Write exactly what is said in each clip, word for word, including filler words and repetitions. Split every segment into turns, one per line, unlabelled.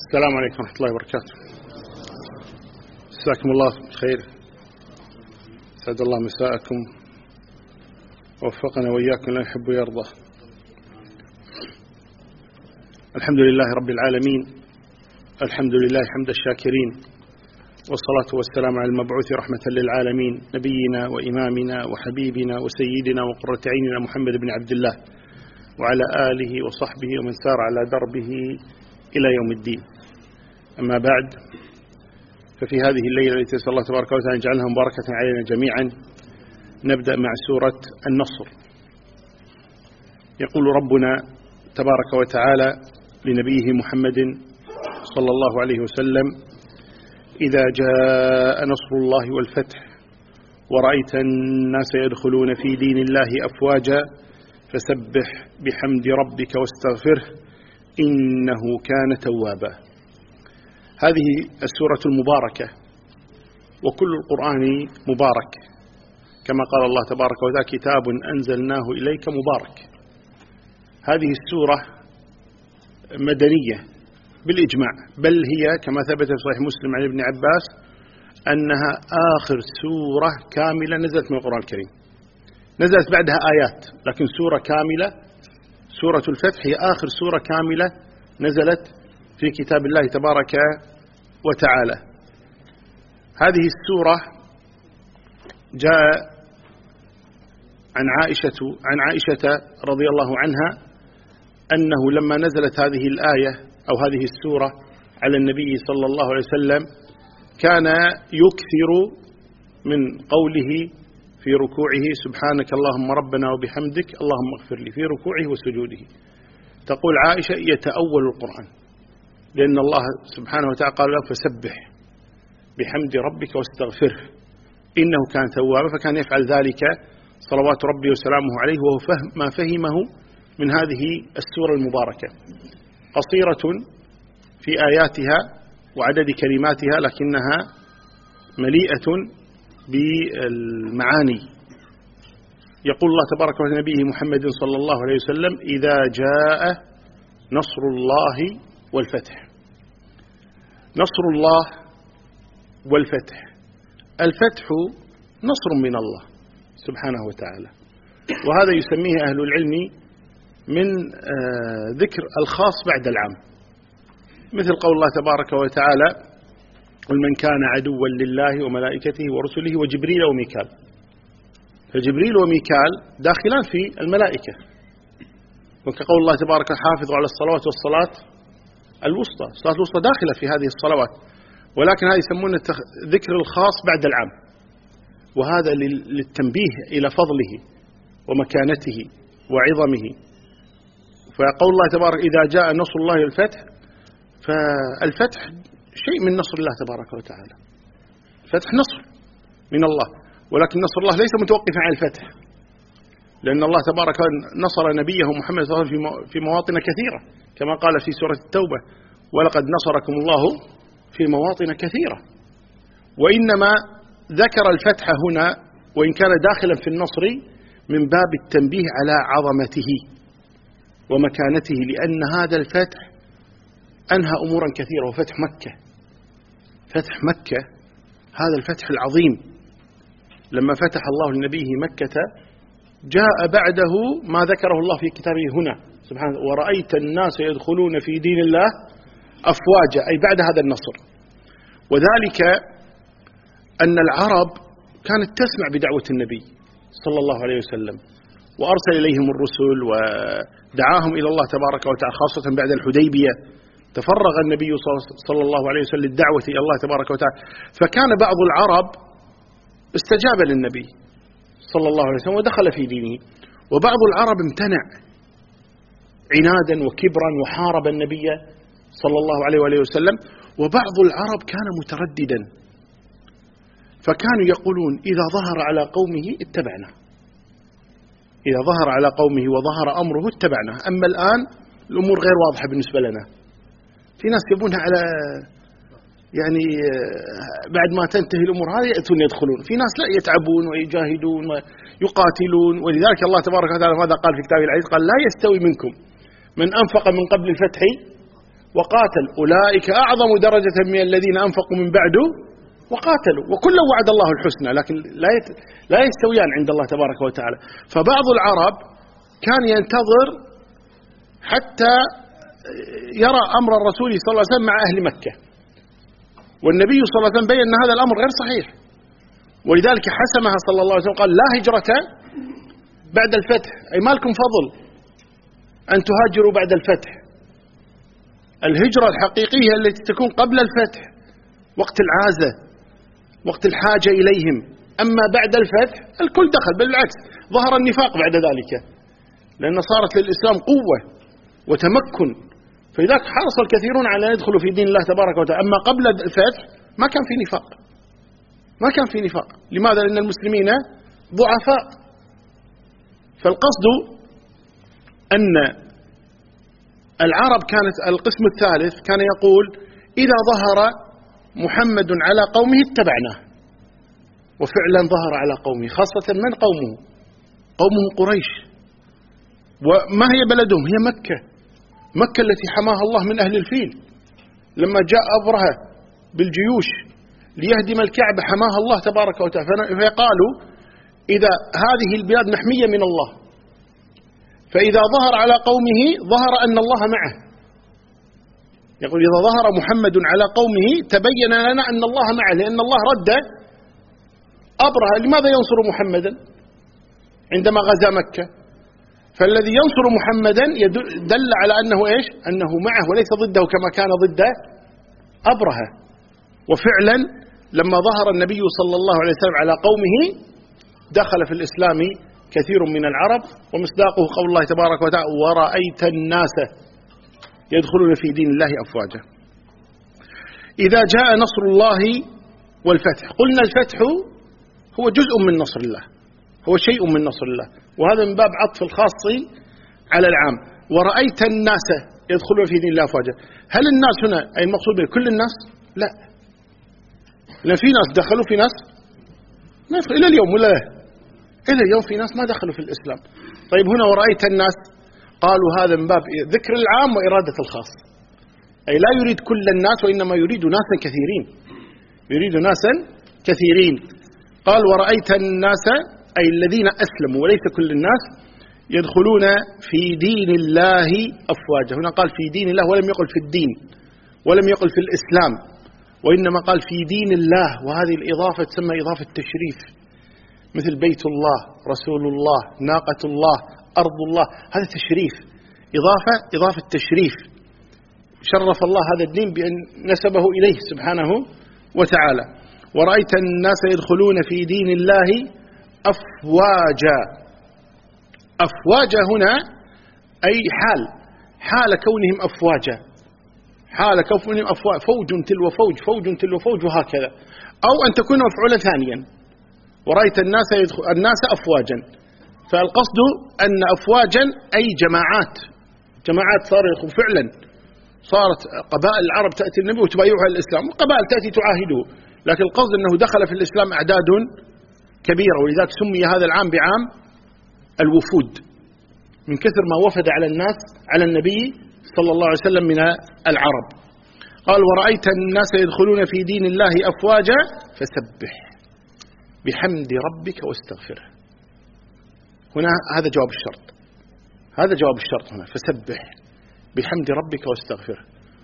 السلام عليكم ورحمة الله وبركاته. مساكم الله بخير، سعد الله مساءكم، ووفقنا وإياكم لا يحب ويرضى. الحمد لله رب العالمين، الحمد لله حمد الشاكرين، والصلاة والسلام على المبعوث رحمة للعالمين، نبينا وإمامنا وحبيبنا وسيدنا وقرة عيننا محمد بن عبد الله، وعلى آله وصحبه ومن سار على دربه إلى يوم الدين. أما بعد، ففي هذه الليلة التي نسأل الله تبارك وتعالى أن يجعلها مباركة علينا جميعا، نبدأ مع سورة النصر. يقول ربنا تبارك وتعالى لنبيه محمد صلى الله عليه وسلم: إذا جاء نصر الله والفتح ورأيت الناس يدخلون في دين الله أفواجا فسبح بحمد ربك واستغفره إنه كان توابا. هذه السورة المباركة، وكل القرآن مبارك، كما قال الله تبارك وتعالى: كتاب أنزلناه إليك مبارك. هذه السورة مدنية بالإجماع، بل هي كما ثبت في صحيح مسلم عن ابن عباس أنها آخر سورة كاملة نزلت من القرآن الكريم. نزلت بعدها آيات، لكن سورة كاملة، سورة الفتح، هي آخر سورة كاملة نزلت في كتاب الله تبارك وتعالى. هذه السورة جاء عن عائشة عن عائشة رضي الله عنها أنه لما نزلت هذه الآية أو هذه السورة على النبي صلى الله عليه وسلم كان يكثر من قوله في ركوعه: سبحانك اللهم ربنا وبحمدك اللهم اغفر لي، في ركوعه وسجوده. تقول عائشة: يتأول القرآن، لأن الله سبحانه وتعالى قال له: فسبح بحمد ربك واستغفره إنه كان توابا، فكان يفعل ذلك صلوات ربي وسلامه عليه، وهو فهم ما فهمه من هذه السورة المباركة. قصيرة في آياتها وعدد كلماتها، لكنها مليئة بالمعاني. يقول الله تبارك وتعالى لنبيه محمد صلى الله عليه وسلم: إذا جاء نصر الله والفتح. نصر الله والفتح، الفتح نصر من الله سبحانه وتعالى، وهذا يسميه أهل العلم من ذكر الخاص بعد العام، مثل قول الله تبارك وتعالى: قل من كان عدوا لله وملائكته ورسله وجبريل وميكال. فجبريل وميكال داخلان في الملائكة، وكقول الله تبارك: حافظوا على الصلوات والصلاة الوسطى. الصلاة الوسطى داخلة في هذه الصلوات، ولكن هذه يسمونه ذكر الخاص بعد العام، وهذا للتنبيه إلى فضله ومكانته وعظمه. فقول الله تبارك: إذا جاء نصر الله والفتح، فالفتح شيء من نصر الله تبارك وتعالى، الفتح نصر من الله، ولكن نصر الله ليس متوقفا على الفتح، لأن الله تبارك نصر نبيه محمد صلى الله عليه وسلم في مواطن كثيرة، كما قال في سورة التوبة: ولقد نصركم الله في مواطن كثيرة. وإنما ذكر الفتح هنا وإن كان داخلا في النصر من باب التنبيه على عظمته ومكانته، لأن هذا الفتح أنهى أمورا كثيرة. وفتح مكة، فتح مكة هذا الفتح العظيم، لما فتح الله لنبيه مكة جاء بعده ما ذكره الله في كتابه هنا سبحانه: ورأيت الناس يدخلون في دين الله أفواجا، أي بعد هذا النصر. وذلك أن العرب كانت تسمع بدعوة النبي صلى الله عليه وسلم، وأرسل إليهم الرسل ودعاهم إلى الله تبارك وتعالى، خاصة بعد الحديبية تفرغ النبي صلى الله عليه وسلم للدعوة إلى الله تبارك وتعالى. فكان بعض العرب استجاب للنبي صلى الله عليه وسلم ودخل في دينه، وبعض العرب امتنع عنادا وكبرا وحارب النبي صلى الله عليه وآله وسلم. وبعض العرب كان مترددا، فكانوا يقولون: إذا ظهر على قومه اتبعنا، إذا ظهر على قومه وظهر أمره اتبعنا، أما الآن الأمور غير واضحة بالنسبة لنا. في ناس يبونها على يعني بعد ما تنتهي الأمور هذه يأتون يدخلون، في ناس لا يتعبون ويجاهدون ويقاتلون. ولذلك الله تبارك وتعالى ماذا قال في كتابه العزيز؟ قال: لا يستوي منكم من أنفق من قبل الفتح وقاتل أولئك أعظم درجة من الذين أنفقوا من بعد وقاتلوا وكلا وعد الله الحسنى، لكن لا لا يستويان عند الله تبارك وتعالى. فبعض العرب كان ينتظر حتى يرى أمر الرسول صلى الله عليه وسلم مع أهل مكة، والنبي صلى الله عليه وسلم بين أن هذا الأمر غير صحيح، ولذلك حسمها صلى الله عليه وسلم قال لا هجرة بعد الفتح، أي ما لكم فضل أن تهاجروا بعد الفتح. الهجرة الحقيقية التي تكون قبل الفتح وقت العازة، وقت الحاجة إليهم. أما بعد الفتح الكل دخل، بل بالعكس ظهر النفاق بعد ذلك، لأن صارت للإسلام قوة وتمكن، فلذلك حرص الكثيرون على أن يدخلوا في دين الله تبارك وتعالى. أما قبل الفتح ما كان في نفاق، ما كان في نفاق. لماذا؟ لأن المسلمين ضعفاء. فالقصد أن العرب كانت القسم الثالث كان يقول إذا ظهر محمد على قومه اتبعناه، وفعلا ظهر على قومه، خاصة من قومه؟ قومه قريش. وما هي بلدهم؟ هي مكة، مكة التي حماها الله من أهل الفيل. لما جاء أبرهة بالجيوش ليهدم الكعبة حماها الله تبارك وتعالى، فقالوا إذا هذه البلاد محمية من الله، فإذا ظهر على قومه ظهر أن الله معه. يقول إذا ظهر محمد على قومه تبين لنا أن الله معه، لأن الله رد أبرهة. لماذا ينصر محمدا عندما غزا مكة؟ فالذي ينصر محمدا دل على أنه إيش؟ أنه معه وليس ضده كما كان ضد أبرهة. وفعلا لما ظهر النبي صلى الله عليه وسلم على قومه دخل في الإسلام كثير من العرب، ومصداقه قول الله تبارك وتعالى ورأيت الناس يدخلون في دين الله أفواجا. إذا جاء نصر الله والفتح، قلنا الفتح هو جزء من نصر الله، هو شيء من نصر الله، وهذا من باب عطف الخاص على العام. ورأيت الناس يدخلون في دين الله أفواجا، هل الناس هنا أي المقصود كل الناس؟ لا، لأن في ناس دخلوا، في ناس ما يدخل إلى اليوم، ولا إلى اليوم في ناس ما دخلوا في الإسلام. طيب هنا ورأيت الناس، قالوا هذا من باب ذكر العام وإرادة الخاص، أي لا يريد كل الناس وإنما يريد ناسا كثيرين، يريد ناسا كثيرين. قال ورأيت الناس أي الذين أسلموا، وليس كل الناس، يدخلون في دين الله أفواجا. هنا قال في دين الله ولم يقل في الدين، ولم يقل في الإسلام، وإنما قال في دين الله. وهذه الإضافة تسمى إضافة تشريف، مثل بيت الله، رسول الله، ناقة الله، أرض الله، هذا تشريف، إضافة إضافة تشريف. شرف الله هذا الدين بأن نسبه إليه سبحانه وتعالى. ورأيت الناس يدخلون في دين الله أفواجا. أفواجا هنا أي حال، حال كونهم أفواجا، حال كونهم أفواج، فوج تلو فوج، فوج تلو فوج، وهكذا. أو أن تكون مفعولا ثانيا، ورأيت الناس يدخل الناس أفواجا. فالقصد أن أفواجا أي جماعات، جماعات صار يدخل فعلا، صارت قبائل العرب تأتي النبي وتبايعها الإسلام، وقبائل تأتي تعاهده، لكن القصد أنه دخل في الإسلام أعداد كبيرة. ولذلك سمي هذا العام بعام الوفود، من كثر ما وفد على الناس على النبي صلى الله عليه وسلم من العرب. قال ورأيت الناس يدخلون في دين الله أفواجا فسبح بحمد ربك واستغفره. هنا هذا جواب الشرط، هذا جواب الشرط هنا، فسبح بحمد ربك واستغفره.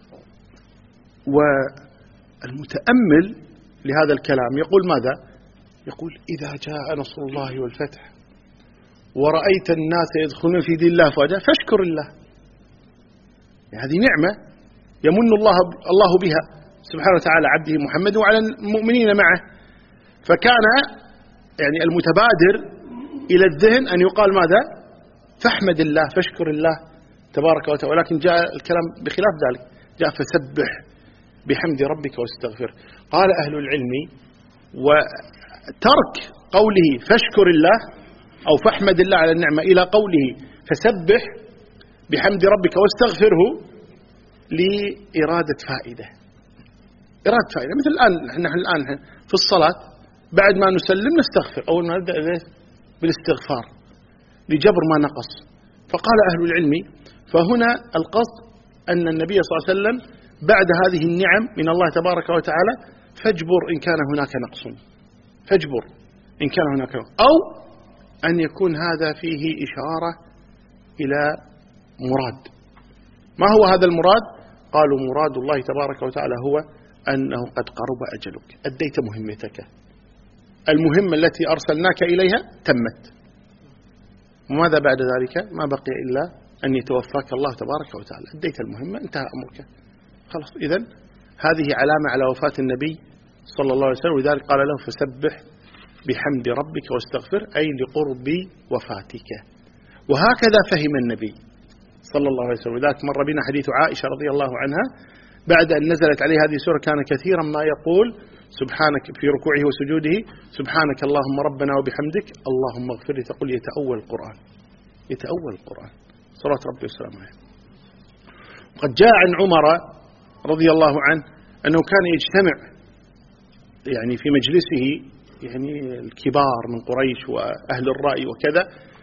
والمتأمل لهذا الكلام يقول ماذا؟ يقول إذا جاء نصر الله والفتح ورأيت الناس يدخلون في دين الله أفواجا فاشكر الله. هذه نعمة يمن الله الله بها سبحانه وتعالى عبده محمد وعلى المؤمنين معه. فكان يعني المتبادر إلى الذهن أن يقال ماذا؟ فاحمد الله، فاشكر الله تبارك وتعالى، ولكن جاء الكلام بخلاف ذلك، جاء فسبح بحمد ربك واستغفر. قال أهل العلم وترك قوله فاشكر الله أو فاحمد الله على النعمة إلى قوله فسبح بحمد ربك واستغفره لإرادة فائدة، إرادة فائدة. مثل الآن نحن الآن في الصلاة بعد ما نسلم نستغفر، أول ما نبدأ بالاستغفار لجبر ما نقص. فقال أهل العلم فهنا القصد أن النبي صلى الله عليه وسلم بعد هذه النعم من الله تبارك وتعالى فاجبر إن كان هناك نقص، فاجبر إن كان هناك نقص، أو أن يكون هذا فيه إشارة إلى مراد. ما هو هذا المراد؟ قالوا مراد الله تبارك وتعالى هو أنه قد قرب أجلك، أديت مهمتك، المهمة التي أرسلناك إليها تمت، وماذا بعد ذلك؟ ما بقي إلا أن يتوفاك الله تبارك وتعالى، أديت المهمة، انتهى أمرك خلاص. إذن هذه علامة على وفاة النبي صلى الله عليه وسلم، ولذلك قال له فسبح بحمد ربك واستغفر، أي لقرب وفاتك. وهكذا فهم النبي صلى الله عليه وسلم. ولذلك مر بنا حديث عائشة رضي الله عنها بعد أن نزلت عليه هذه السورة كان كثيرا ما يقول سبحانك في ركوعه وسجوده سبحانك اللهم ربنا وبحمدك اللهم اغفر لي، تقول يتأول القرآن، يتأول القرآن صلاة ربي والسلام عليه. وقد جاء عن عمر رضي الله عنه أنه كان يجتمع يعني في مجلسه يعني الكبار من قريش وأهل الرأي وكذا،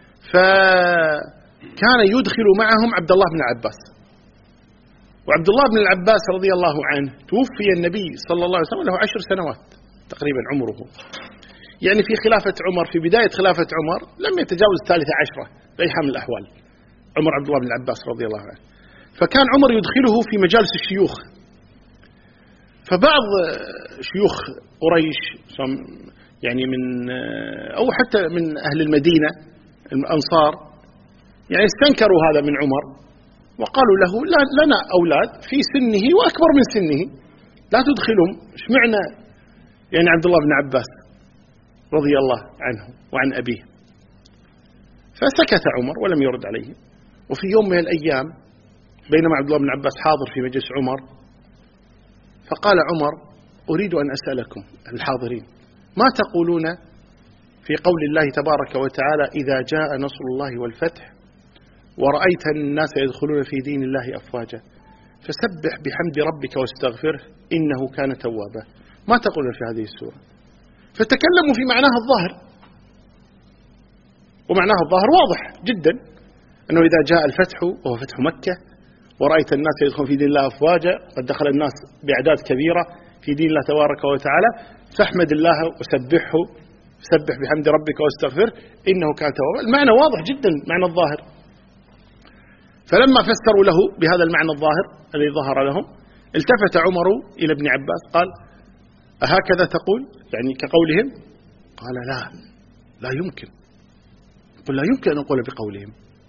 فكان يدخل معهم عبد الله بن عباس. وعبد الله بن العباس رضي الله عنه توفي النبي صلى الله عليه وسلم له عشر سنوات تقريبا عمره، يعني في خلافة عمر، في بداية خلافة عمر لم يتجاوز الثالثة عشرة بأي حال من الأحوال عمر عبد الله بن العباس رضي الله عنه. فكان عمر يدخله في مجالس الشيوخ، فبعض شيوخ قريش يعني من أو حتى من أهل المدينة الأنصار يعني استنكروا هذا من عمر وقالوا له لا لنا أولاد في سنه وأكبر من سنه لا تدخلهم، ايش معنى يعني عبد الله بن عباس رضي الله عنه وعن أبيه. فسكت عمر ولم يرد عليه. وفي يوم من الأيام بينما عبد الله بن عباس حاضر في مجلس عمر فقال عمر أريد أن أسألكم الحاضرين ما تقولون في قول الله تبارك وتعالى إذا جاء نصر الله والفتح ورأيت الناس يدخلون في دين الله أفواجا فسبح بحمد ربك واستغفره إنه كان توابا. ما تقولون في هذه السورة؟ فتكلموا في معناها الظاهر، ومعناها الظاهر واضح جدا أنه إذا جاء الفتح وهو فتح مكة ورأيت الناس يدخلون في دين الله أفواجا، قد دخل الناس بأعداد كبيرة في دين الله تبارك وتعالى، فاحمد الله وسبحه، سبح بحمد ربك واستغفره إنه كان توابا. المعنى واضح جدا معنى الظاهر. فلما فسروا له بهذا المعنى الظاهر الذي ظهر لهم التفت عمر إلى ابن عباس قال أهكذا تقول يعني كقولهم؟ قال لا لا يمكن، قل لا يمكن أن نقول بقولهم،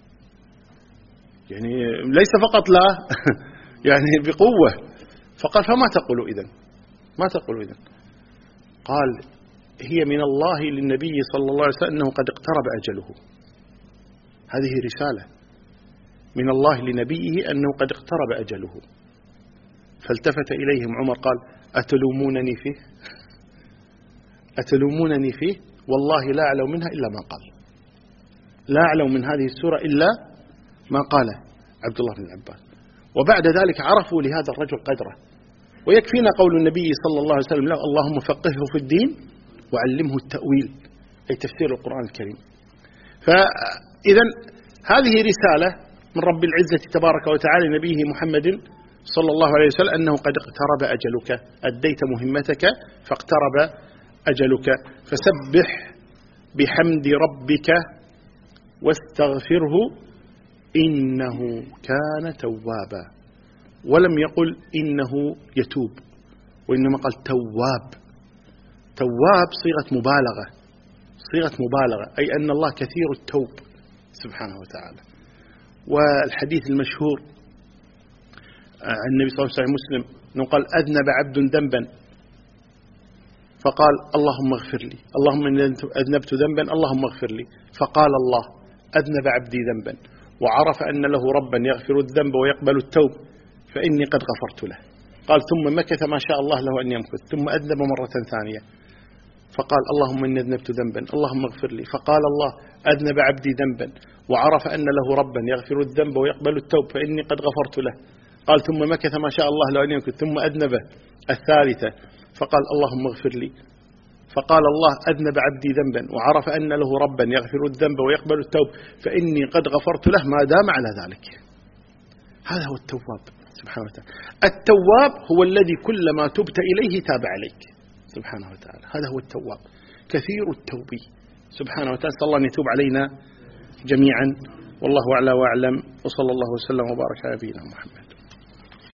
يعني ليس فقط لا يعني بقوة. فقال فما تقول إذن؟ ما تقول إذن؟ قال هي من الله للنبي صلى الله عليه وسلم أنه قد اقترب أجله، هذه رسالة من الله لنبيه أنه قد اقترب أجله. فالتفت إليهم عمر قال أتلومونني فيه؟ أتلومونني فيه؟ والله لا أعلم منها إلا ما قال، لا أعلم من هذه السورة إلا ما قال عبد الله بن العباس. وبعد ذلك عرفوا لهذا الرجل قدره. ويكفينا قول النبي صلى الله عليه وسلم له اللهم فقهه في الدين وعلمه التأويل، أي تفسير القرآن الكريم. فإذا هذه رسالة من رب العزة تبارك وتعالى لنبيه محمد صلى الله عليه وسلم أنه قد اقترب أجلك، أديت مهمتك فاقترب أجلك، فسبح بحمد ربك واستغفره إنه كان توابا. ولم يقل إنه يتوب، وإنما قال تواب. تواب صيغة مبالغة، صيغة مبالغة أي أن الله كثير التوب سبحانه وتعالى. والحديث المشهور عن النبي صلى الله عليه وسلم مسلم أنه قال أذنب عبد ذنبا فقال اللهم اغفر لي، اللهم إن أذنبت ذنبا اللهم اغفر لي، فقال الله أذنب عبدي ذنبا وعرف أن له ربا يغفر الذنب ويقبل التوب فإني قد غفرت له. قال ثم مكث ما شاء الله له أن يمكث، ثم أذنب مرة ثانية فقال اللهم إني أذنبت ذنبا اللهم اغفر لي، فقال الله أذنب عبدي ذنبا وعرف أن له ربا يغفر الذنب ويقبل التوب فإني قد غفرت له. قال ثم مكث ما شاء الله له أن يمكث، ثم أذنب الثالثة فقال اللهم اغفر لي، فقال الله أذنب عبدي ذنبا وعرف أن له ربا يغفر الذنب ويقبل التوب فإني قد غفرت له ما دام على ذلك. هذا هو التواب. سبحانه وتعالى. التواب هو الذي كلما تبت إليه تاب عليك سبحانه وتعالى، هذا هو التواب، كثير التوب سبحانه وتعالى. صلى الله أن يتوب علينا جميعا، والله أعلى وأعلم، وصلى الله وسلم وبارك على نبينا محمد.